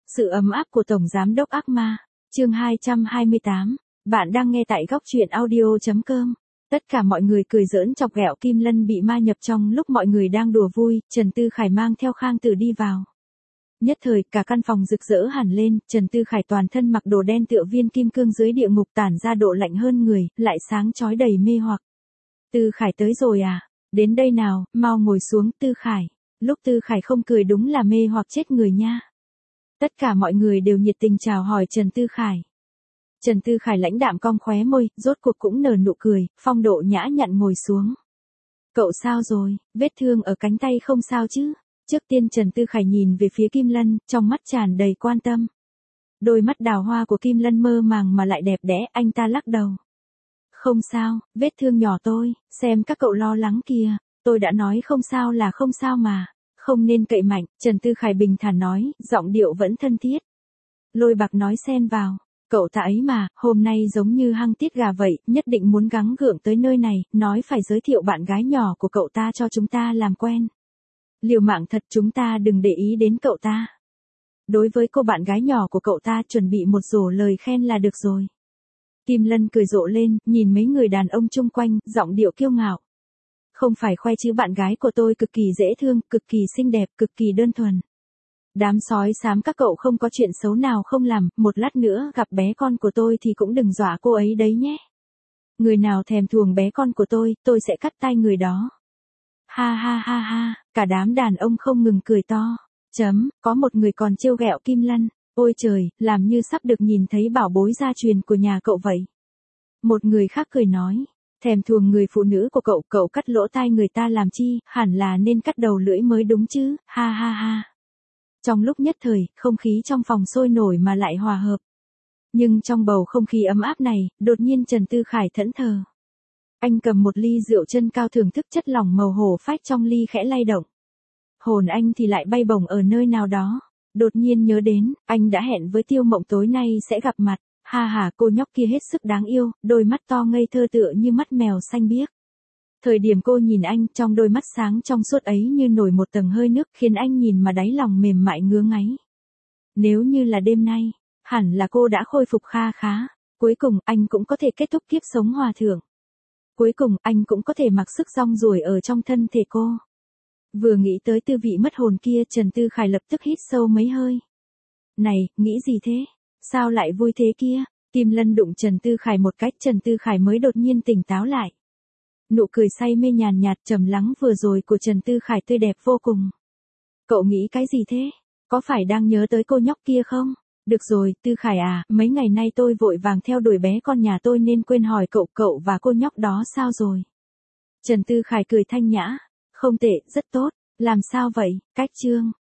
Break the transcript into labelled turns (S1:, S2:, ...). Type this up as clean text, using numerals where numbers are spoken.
S1: Sự ấm áp của Tổng Giám đốc ác ma. Chương 228. Bạn đang nghe tại góc truyện audio.com. Tất cả mọi người cười giỡn chọc ghẹo Kim Lân bị ma nhập trong lúc mọi người đang đùa vui, Trần Tư Khải mang theo Khang Tử đi vào. Nhất thời, cả căn phòng rực rỡ hẳn lên, Trần Tư Khải toàn thân mặc đồ đen tựa viên kim cương dưới địa ngục tản ra độ lạnh hơn người, lại sáng chói đầy mê hoặc. Tư Khải tới rồi à? Đến đây nào, mau ngồi xuống, Tư Khải. Lúc Tư Khải không cười đúng là mê hoặc chết người nha. Tất cả mọi người đều nhiệt tình chào hỏi Trần Tư Khải. Trần Tư Khải lãnh đạm cong khóe môi, rốt cuộc cũng nở nụ cười, phong độ nhã nhặn ngồi xuống. Cậu sao rồi, vết thương ở cánh tay không sao chứ? Trước tiên Trần Tư Khải nhìn về phía Kim Lân, trong mắt tràn đầy quan tâm. Đôi mắt đào hoa của Kim Lân mơ màng mà lại đẹp đẽ, anh ta lắc đầu. Không sao, vết thương nhỏ tôi, xem các cậu lo lắng kìa, tôi đã nói không sao là không sao mà, không nên cậy mạnh, Trần Tư Khải bình thản nói, giọng điệu vẫn thân thiết. Lôi Bạc nói xen vào, cậu ta ấy mà, hôm nay giống như hăng tiết gà vậy, nhất định muốn gắng gượng tới nơi này, nói phải giới thiệu bạn gái nhỏ của cậu ta cho chúng ta làm quen. Liều mạng thật, chúng ta đừng để ý đến cậu ta. Đối với cô bạn gái nhỏ của cậu ta chuẩn bị một rổ lời khen là được rồi. Kim Lân cười rộ lên, nhìn mấy người đàn ông chung quanh, giọng điệu kiêu ngạo. Không phải khoe chứ, bạn gái của tôi cực kỳ dễ thương, cực kỳ xinh đẹp, cực kỳ đơn thuần. Đám sói xám các cậu không có chuyện xấu nào không làm, một lát nữa gặp bé con của tôi thì cũng đừng dọa cô ấy đấy nhé. Người nào thèm thuồng bé con của tôi sẽ cắt tay người đó. Ha ha ha ha, cả đám đàn ông không ngừng cười to. Có một người còn trêu ghẹo Kim Lân. Ôi trời, làm như sắp được nhìn thấy bảo bối gia truyền của nhà cậu vậy. Một người khác cười nói, thèm thuồng người phụ nữ của cậu cắt lỗ tai người ta làm chi, hẳn là nên cắt đầu lưỡi mới đúng chứ, ha ha ha. Trong lúc nhất thời, không khí trong phòng sôi nổi mà lại hòa hợp. Nhưng trong bầu không khí ấm áp này, đột nhiên Trần Tư Khải thẫn thờ. Anh cầm một ly rượu chân cao thưởng thức chất lỏng màu hổ phách trong ly khẽ lay động. Hồn anh thì lại bay bổng ở nơi nào đó. Đột nhiên nhớ đến, anh đã hẹn với Tiêu Mộng tối nay sẽ gặp mặt. Ha ha, cô nhóc kia hết sức đáng yêu, đôi mắt to ngây thơ tựa như mắt mèo xanh biếc. Thời điểm cô nhìn anh, trong đôi mắt sáng trong suốt ấy như nổi một tầng hơi nước, khiến anh nhìn mà đáy lòng mềm mại ngứa ngáy. Nếu như là đêm nay, hẳn là cô đã khôi phục kha khá. Cuối cùng, anh cũng có thể kết thúc kiếp sống hòa thượng. Cuối cùng, anh cũng có thể mặc sức rong ruổi ở trong thân thể cô. Vừa nghĩ tới tư vị mất hồn kia, Trần Tư Khải lập tức hít sâu mấy hơi. Này, nghĩ gì thế? Sao lại vui thế kia? Kim Lân đụng Trần Tư Khải một cách, Trần Tư Khải mới đột nhiên tỉnh táo lại. Nụ cười say mê nhàn nhạt trầm lắng vừa rồi của Trần Tư Khải tươi đẹp vô cùng. Cậu nghĩ cái gì thế? Có phải đang nhớ tới cô nhóc kia không? Được rồi, Tư Khải à, mấy ngày nay tôi vội vàng theo đuổi bé con nhà tôi nên quên hỏi cậu và cô nhóc đó sao rồi? Trần Tư Khải cười thanh nhã. Không tệ, rất tốt. Làm sao vậy, Cách Trương?